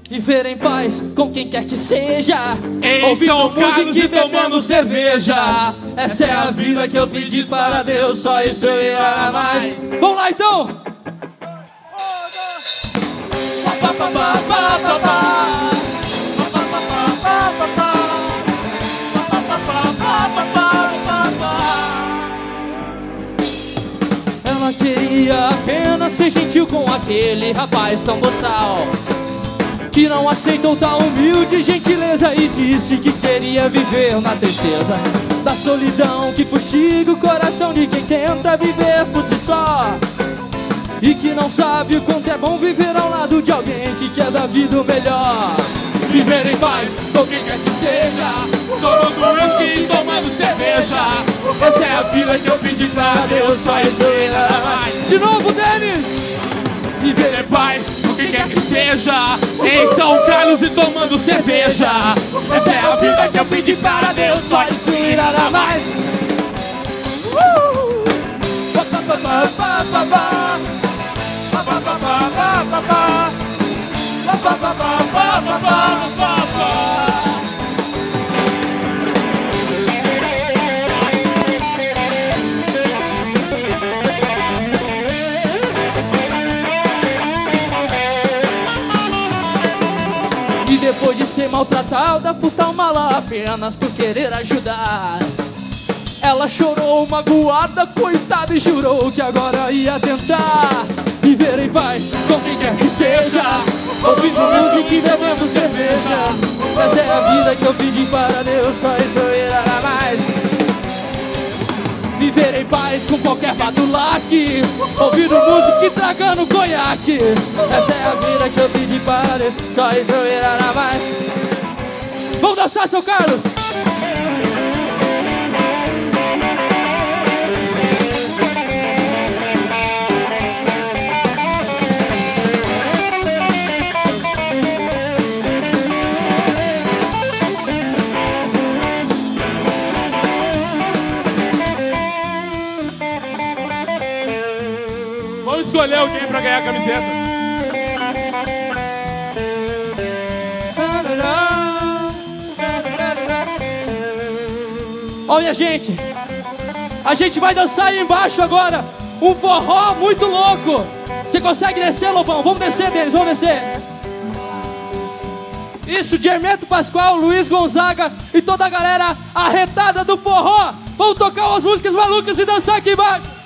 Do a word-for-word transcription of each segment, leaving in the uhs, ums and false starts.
Viver em paz com quem quer que seja, Em São Carlos e tomando cerveja. Essa é a vida que eu pedi para Deus, só isso eu ia dar mais. Vamos lá então! Ela queria apenas ser gentil com aquele rapaz tão boçal, que não aceitou tal humilde gentileza e disse que queria viver na tristeza da solidão que fustiga o coração de quem tenta viver por si só, e que não sabe o quanto é bom viver ao lado de alguém que quer da vida o melhor. Viver em paz com quem quer que seja, tomando whisky e tomando cerveja. Essa é a vida que eu pedi pra Deus, só isso e nada mais. De novo, Denis! Viver em paz com quem quer que seja, em São Carlos e tomando cerveja. Essa é a vida que eu pedi para Deus, só isso e nada mais. E depois de ser maltratada por tal mala apenas por querer ajudar, ela chorou magoada, coitada, e jurou que agora ia tentar viver em paz com quem quer que seja, ouvindo música e bebendo cerveja. Essa é a vida que eu pedi para Deus, só isso e nada mais. Viver em paz com qualquer badulaque, ouvindo música e tragando conhaque. Essa é a vida que eu pedi para Deus, só isso e nada mais. Vamos dançar, São Carlos! Vamos escolher alguém pra ganhar a camiseta. Ó, minha gente, a gente vai dançar aí embaixo agora um forró muito louco. Você consegue descer, Lobão? Vamos descer deles, vamos descer. Isso, de Hermeto Pascoal, Luiz Gonzaga e toda a galera arretada do forró. Vamos tocar umas músicas malucas e dançar aqui embaixo.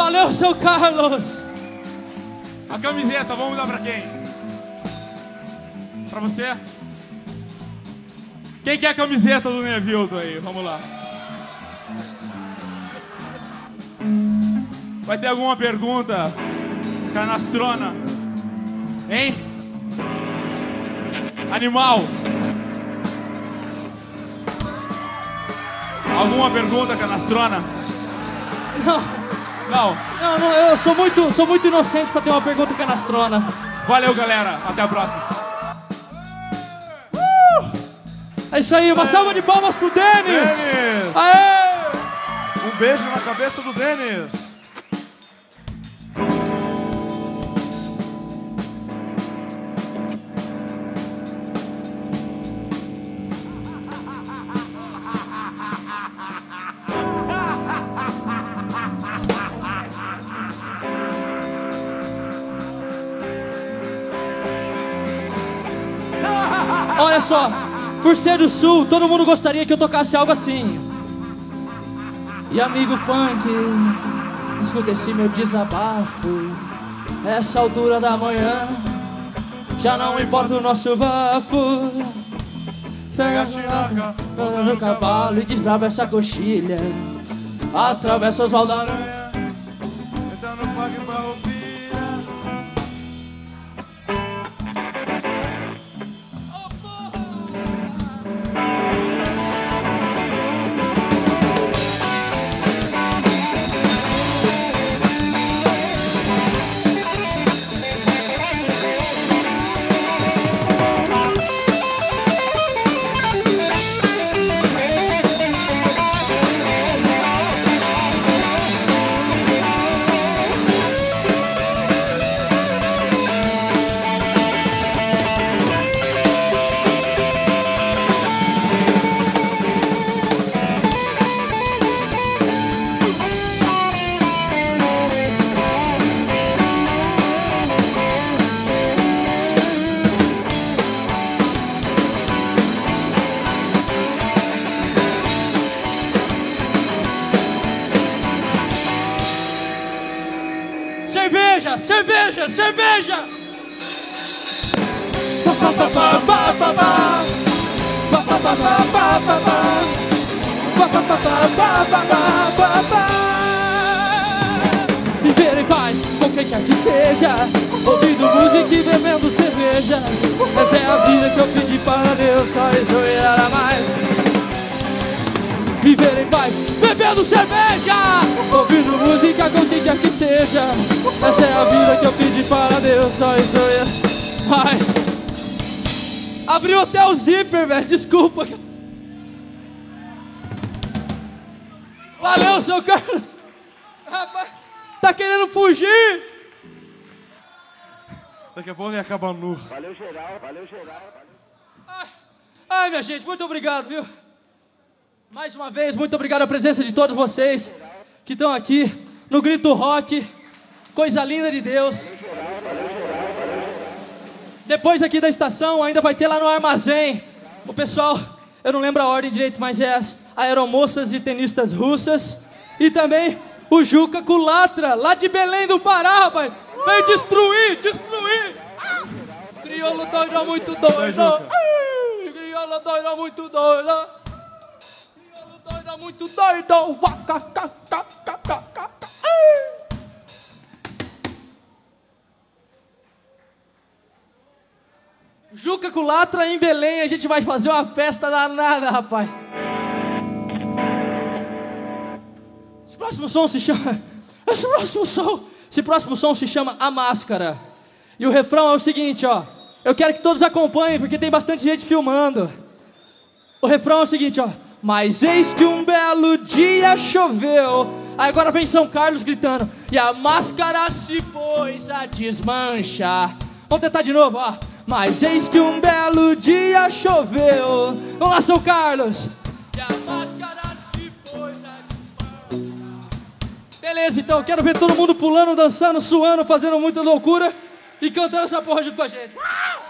Valeu, seu Carlos. A camiseta, vamos dar pra quem? Pra você? Quem quer a camiseta do Nevilton aí? Vamos lá. Vai ter alguma pergunta? Canastrona? Hein? Animal? Alguma pergunta, canastrona? Não. Não. Não, não, eu sou muito, sou muito inocente pra ter uma pergunta canastrona. Valeu, galera. Até a próxima. Uh! É isso aí, uma salva de palmas pro Denis. Denis! Aê! Um beijo na cabeça do Denis. Olha só, por ser do Sul, todo mundo gostaria que eu tocasse algo assim. E amigo punk, escuta esse meu desabafo. Essa altura da manhã, já não importa o nosso bafo. Pega a chinaca, toda no cavalo e desbrava essa coxilha. Atravessa os valdos da aranha, entra no parque pra ouvir. Cerveja, cerveja, cerveja! Viver em paz com quem quer que seja, ouvindo música e bebendo cerveja. Essa é a vida que eu pedi para Deus, só isso irá mais. Viver em paz, bebendo cerveja, ouvindo música com quem quer que seja. Essa é a vida que eu pedi para Deus, só isso é. Mas abriu até o zíper, velho, desculpa. Valeu, seu Carlos. Rapaz, tá querendo fugir? Daqui a pouco ele acaba nu. Valeu geral, valeu geral. Ai, ai, minha gente, muito obrigado, viu? Mais uma vez, muito obrigado a presença de todos vocês que estão aqui no Grito Rock. Coisa linda de Deus. Depois aqui da estação, ainda vai ter lá no armazém o pessoal, eu não lembro a ordem direito, mas é as aeromoças e tenistas russas. E também o Juca Culatra, lá de Belém do Pará, rapaz. Veio destruir, destruir. Crioulo doido, muito doido. Ai, crioulo doido, muito doido. Doida, muito doido. Juca Culatra em Belém, a gente vai fazer uma festa danada, rapaz. Esse próximo som se chama... Esse próximo som... Esse próximo som se chama A Máscara. E o refrão é o seguinte, ó. Eu quero que todos acompanhem, porque tem bastante gente filmando. O refrão é o seguinte, ó. Mas eis que um belo dia choveu. Aí agora vem São Carlos gritando. E a máscara se pôs a desmanchar. Vamos tentar de novo, ó. Mas eis que um belo dia choveu. Vamos lá, São Carlos. E a máscara se pôs a desmanchar. Beleza, então, quero ver todo mundo pulando, dançando, suando, fazendo muita loucura e cantando essa porra junto com a gente.